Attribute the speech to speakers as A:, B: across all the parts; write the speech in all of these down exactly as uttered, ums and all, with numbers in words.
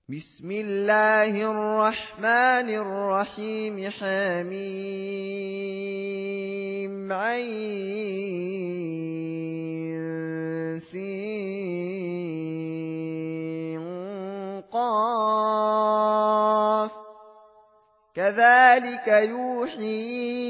A: بسم الله الرحمن الرحيم حميم عين سين قاف كذلك يوحي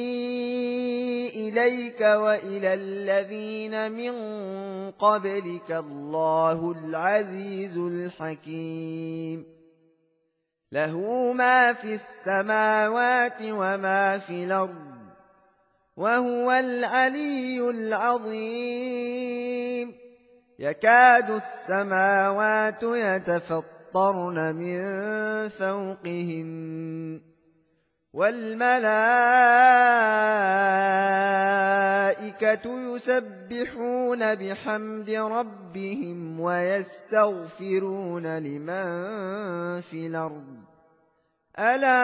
A: إليك وإلى الذين من قبلك الله العزيز الحكيم له ما في السماوات وما في الأرض وهو العلي العظيم يكاد السماوات يتفطرن من فوقهن والملائكة يسبحون بحمد ربهم ويستغفرون لمن في الأرض ألا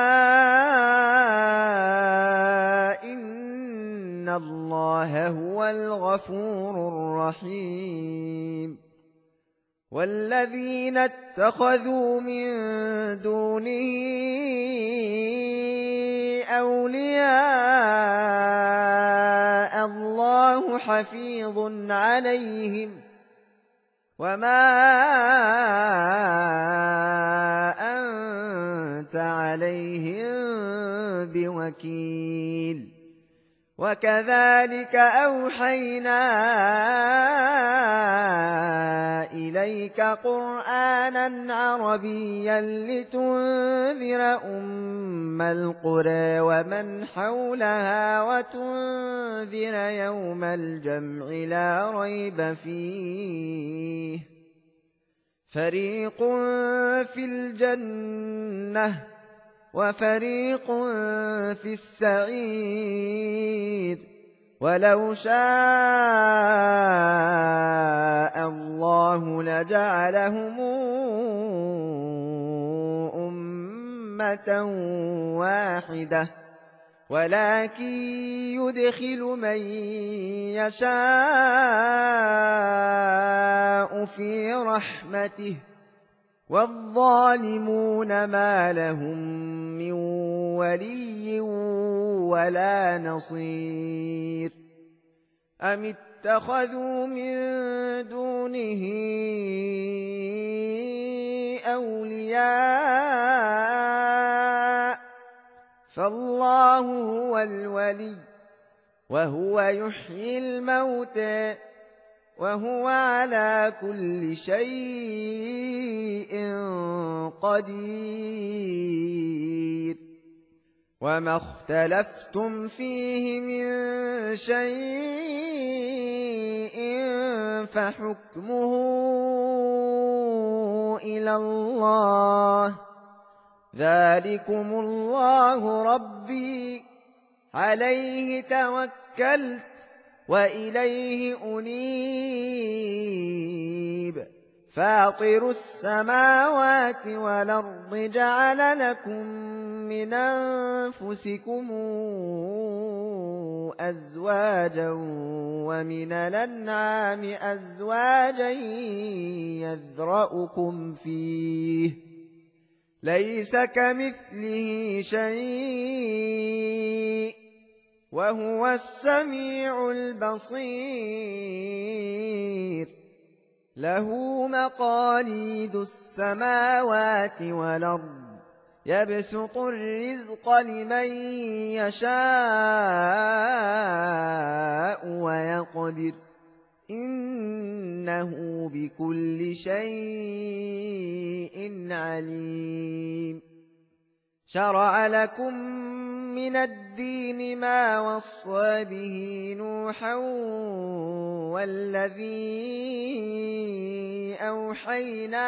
A: إن الله هو الغفور الرحيم والذين اتخذوا من دونه أولياء الله حفيظ عليهم وما أنت عليهم بوكيل وكذلك أوحينا إليك قرآنا عربيا لتنذر أم القرى ومن حولها وتنذر يوم الجمع لا ريب فيه فريق في الجنة وفريق في السعير ولو شاء الله لجعلهم أمة واحدة ولكن يدخل من يشاء في رحمته والظالمون ما لهم من ولي ولا نصير أم اتخذوا من دونه أولياء فالله هو الولي وهو يحيي الموتى وهو على كل شيء قدير وما اختلفتم فيه من شيء فحكمه إلى الله ذلكم الله ربي عليه توكلت وإليه أنيب فاطر السماوات والأرض جعل لكم من أنفسكم أزواجا ومن الأنعام أزواجا يذرأكم فيه ليس كمثله شيء وهو السميع البصير له مقاليد السماوات والأرض يبسط الرزق لمن يشاء ويقدر إنه بكل شيء عليم شرع لكم من الدين ما وصى به نوحا والذي أوحينا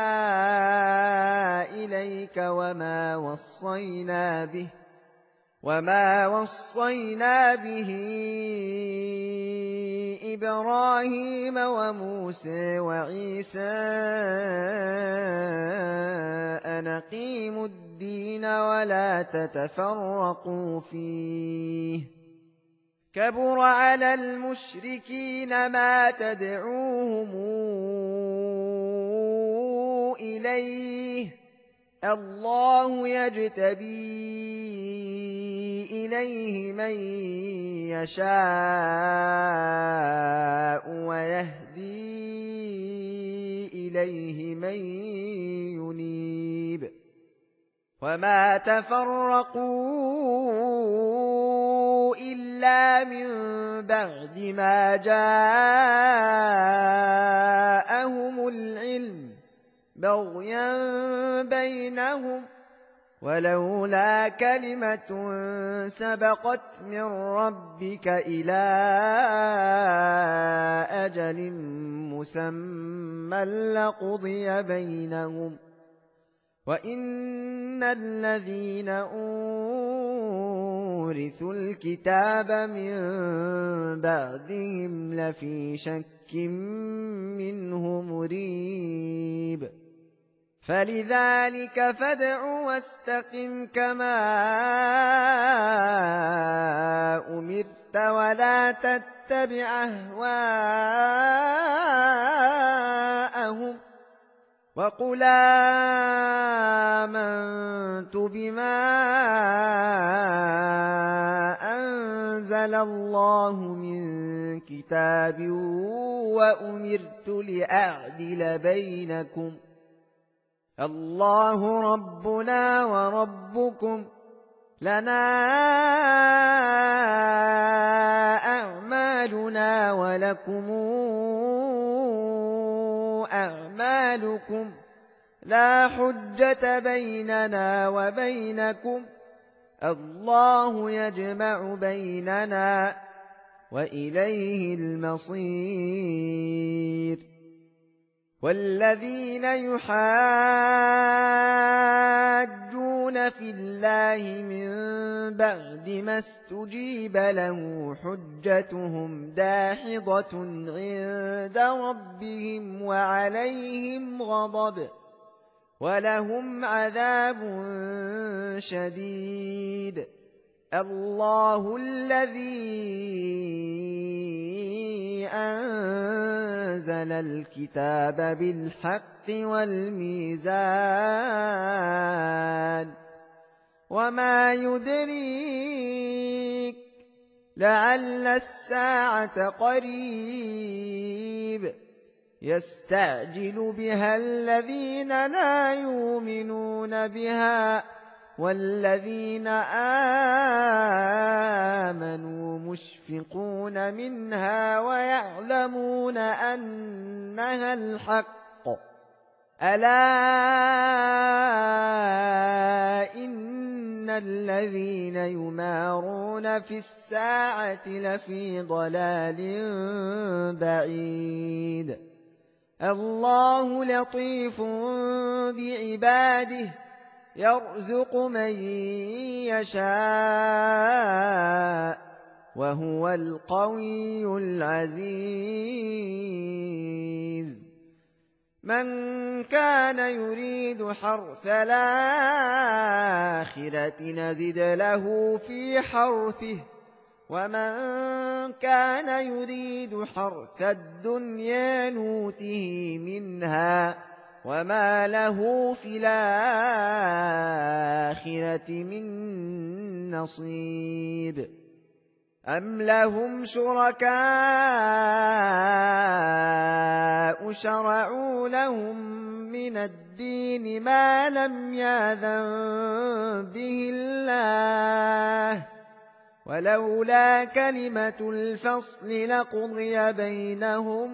A: إليك وما وصينا به وما وصينا به إبراهيم وموسى وعيسى أن أقيموا الدين ولا تتفرقوا فيه كبر على المشركين ما تدعوهم إليه الله يجتبي إليه من يشاء ويهدي إليه من ينيب وما تفرقوا إلا من بعد ما جاءهم العلم بغيا بينهم ولولا كلمة سبقت من ربك إلى أجل مسمى لقضي بينهم وإن الذين أورثوا الكتاب من بعدهم لفي شك منه مريب فلذلك فادع واستقم كما أمرت ولا تتبع أهواءهم وقل آمنت بما أنزل الله من كتاب وأمرت لأعدل بينكم الله ربنا وربكم لنا أعمالنا ولكم أعمالكم لا حجة بيننا وبينكم الله يجمع بيننا وإليه المصير والذين يحاجون في الله من بعد ما استجيب له حجتهم داحضة عند ربهم وعليهم غضب ولهم عذاب شديد الله الذي أنزل الكتاب بالحق والميزان وما يدريك لعل الساعة قريب يستعجل بها الذين لا يؤمنون بها والذين آمنوا مشفقون منها ويعلمون أنها الحق ألا إن الذين يمارون في الساعة لفي ضلال بعيد الله لطيف بعباده يرزق من يشاء وهو القوي العزيز من كان يريد حرث الآخرة نزد له في حرثه ومن كان يريد حرث الدنيا نوته منها وما له في الآخرة من نصيب أم لهم شركاء شرعوا لهم من الدين ما لم يأذن به الله ولولا كلمة الفصل لقضي بينهم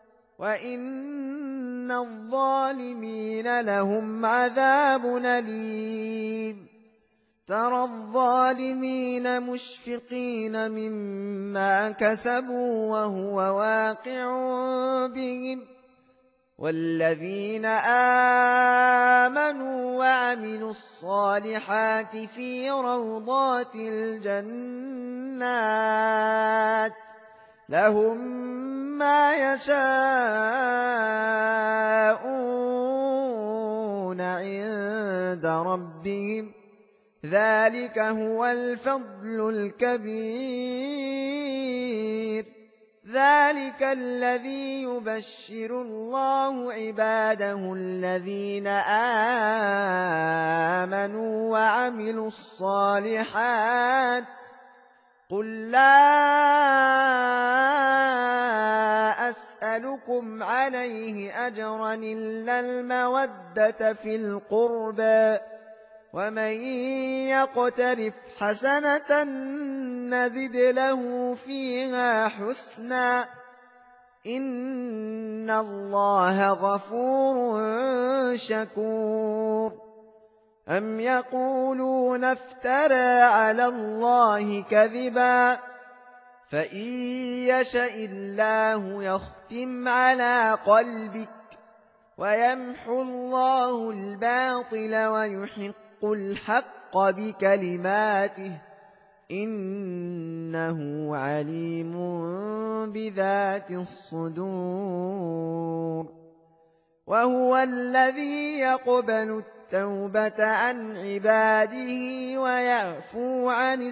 A: وإن الظالمين لهم عذاب أليم ترى الظالمين مشفقين مما كسبوا وهو واقع بهم والذين آمنوا وعملوا الصالحات في روضات الجنات لهم ما يشاءون عند ربهم ذلك هو الفضل الكبير ذلك الذي يبشر الله عباده الذين آمنوا وعملوا الصالحات قل لا أسألكم عليه أجرا إلا المودة في القربى ومن يقترف حسنة نزد له فيها حسنا إن الله غفور شكور أم يقولون افترى على الله كذبا فإن يشأ الله يختم على قلبك ويمحو الله الباطل ويحق الحق بكلماته إنه عليم بذات الصدور وهو الذي يقبل التوبة عن عباده ويعفو عن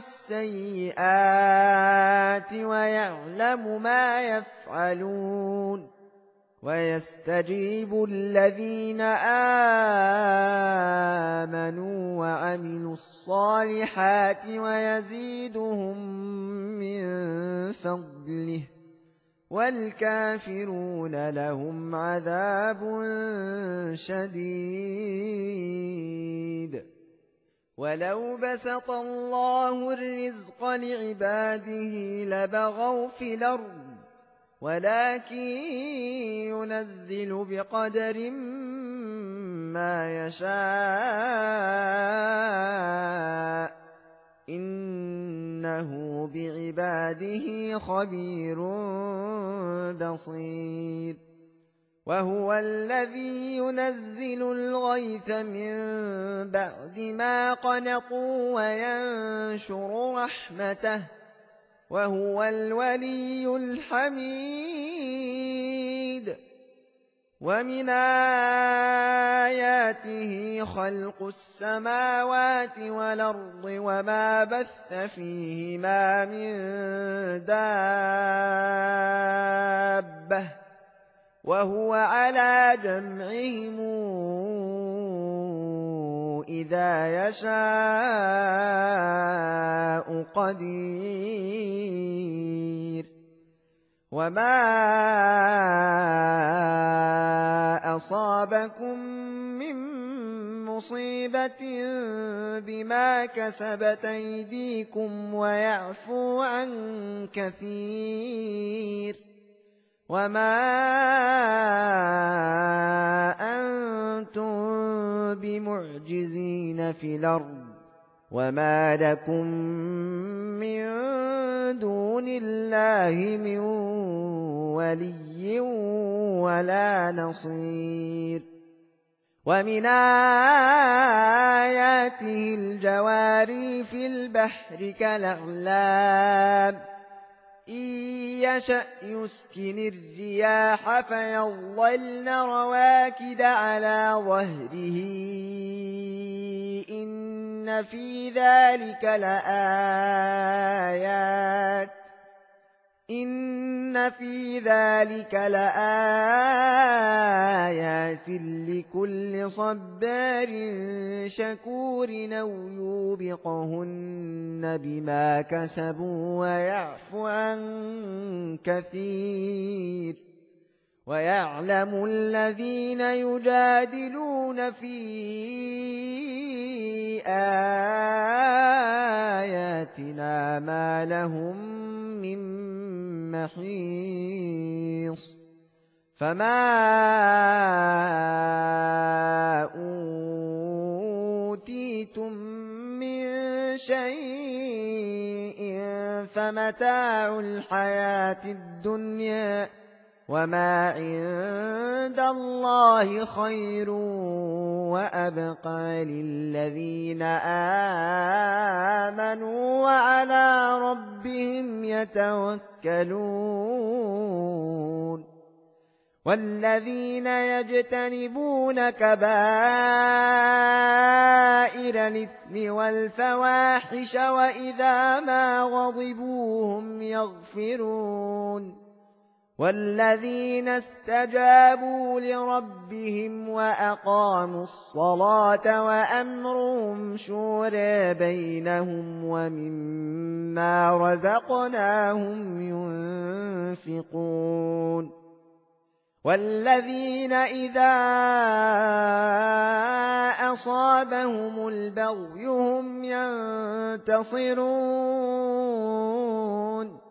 A: السيئات ويعلم ما يفعلون ويستجيب الذين آمنوا وعملوا الصالحات ويزيدهم من فضله والكافرون لهم عذاب شديد ولو بسط الله الرزق لعباده لبغوا في الأرض ولكن ينزل بقدر ما يشاء إنه بعباده خبير بصير وهو الذي ينزل الغيث من بعد ما قنطوا وينشر رحمته وهو الولي الحميد ومن آياته خلق السماوات والأرض وما بث فيهما من دابة وهو على جمعهم إذا يشاء قدير وما أصابكم من مصيبة بما كسبت أيديكم ويعفو عن كثير وما أنتم بمعجزين في الأرض وما لكم من دون الله من ولي ولا نصير ومن آياته الجواري في البحر كالأعلام إن يشأ يسكن الرياح فيظلن رواكد على ظهره إن في ذلك لآيات إن في ذلك لآيات لكل صبار شكور أو يوبقهن بما كسبوا ويعفو عن كثير ويعلم الذين يجادلون في آياتنا ما لهم من محيص فما أوتيتم من شيء فمتاع الحياة الدنيا وما عند الله خير وأبقى للذين آمنوا وعلى ربهم يتوكلون والذين يجتنبون كبائر الإثم والفواحش وإذا ما غضبوا هم يغفرون والذين استجابوا لربهم وأقاموا الصلاة وأمرهم شورى بينهم ومما رزقناهم ينفقون والذين إذا أصابهم البغي هم ينتصرون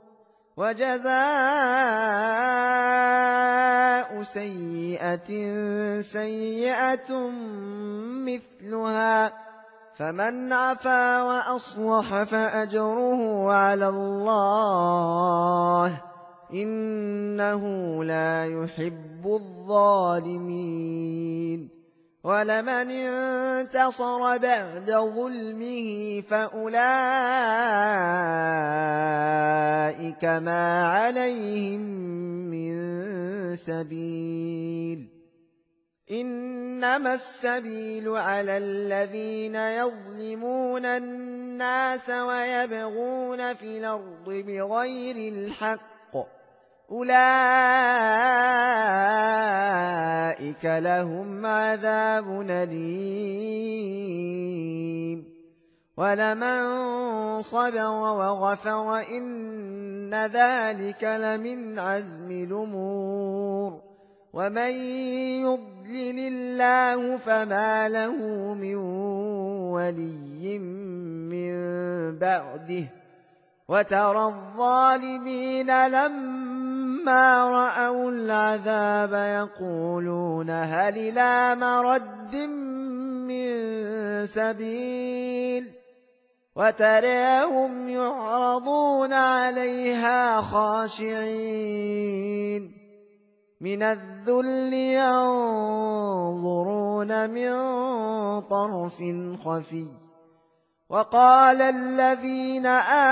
A: وجزاء سيئة سيئة مثلها فمن عفا وأصلح فأجره على الله إنه لا يحب الظالمين ولمن انتصر بعد ظلمه فأولئك ما عليهم من سبيل إنما السبيل على الذين يظلمون الناس ويبغون في الأرض بغير الحق أولئك لهم عذاب أليم ولمن صبر وغفر إن ذلك لمن عزم الأمور ومن يضلل الله فما له من ولي من بعده وترى الظالمين لما رأوا العذاب يقولون هل إلى مرد من سبيل وتراهم يعرضون عليها خاشعين من الذل ينظرون من طرف خفي وقال الذين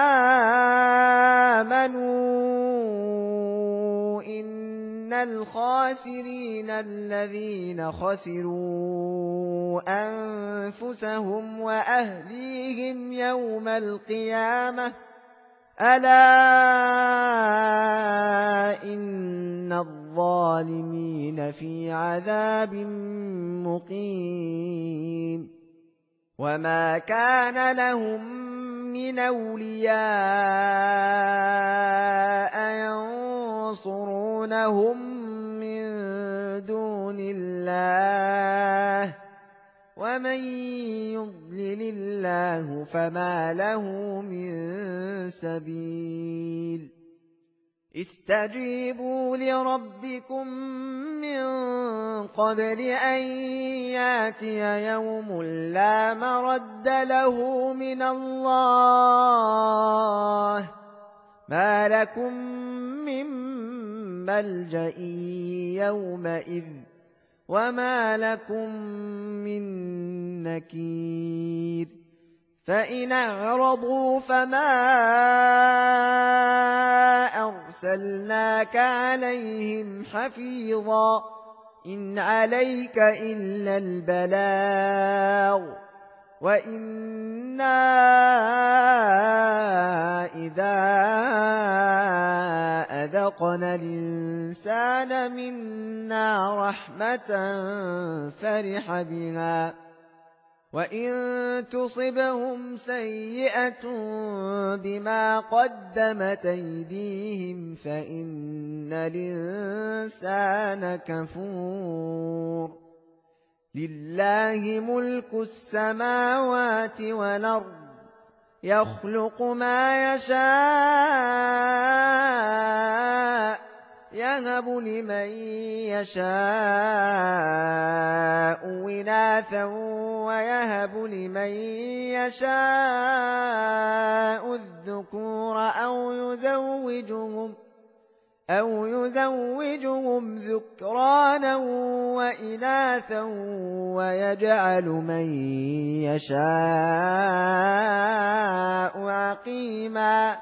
A: آمنوا إن الخاسرين الذين خسروا أنفسهم وأهليهم يوم القيامة ألا إن الظالمين في عذاب مقيم وما كان لهم من أولياء ينصرونهم من دون الله ومن يضلل الله فما له من سبيل استجيبوا لربكم من قبل أن ياتي يوم لا مرد له من الله ما لكم من ملجأ يومئذ وما لكم من نكير فإن أعرضوا فما أرسلناك عليهم حفيظا إن عليك إلا البلاغ وإنا إذا أذقنا الإنسان منا رحمة فرح بها وإن تصبهم سيئة بما قدمت أيديهم فإن الإنسان كفور لله ملك السماوات والأرض يخلق ما يشاء يهب لمن يشاء إناثا ويهب لمن يشاء الذكور أو يزوجهم أو يزوجهم ذكرانا وإناثا ويجعل من يشاء عقيما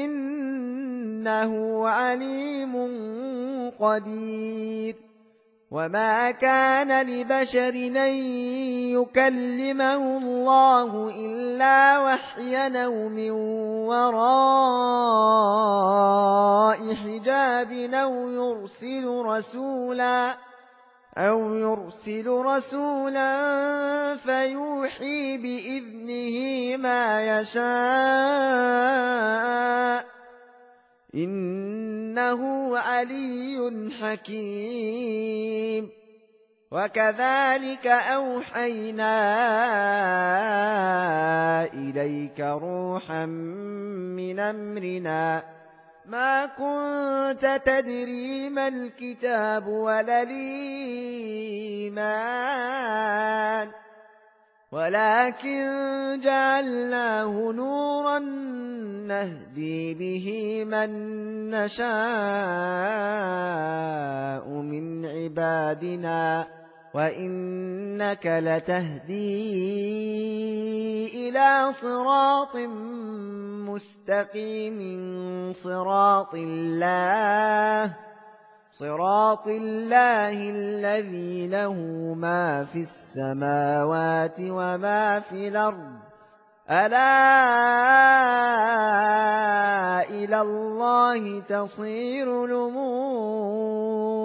A: إنه عليم قدير وما كان لبشر أن يكلمه الله إلا وحيا أو من وراء حجاب أو يرسل رسولا أو يرسل رسولا فيوحي بإذنه ما يشاء إنه علي حكيم. وكذلك أوحينا إليك روحا من أمرنا ما كنت تدري ما الكتاب ولا الإيمان ولكن جعلناه نورا نهدي به من نشاء من عبادنا وإنك لتهدي إلى صراط مستقيم صراط الله صراط الله الذي له ما في السماوات وما في الأرض ألا إلى الله تصير الأمور.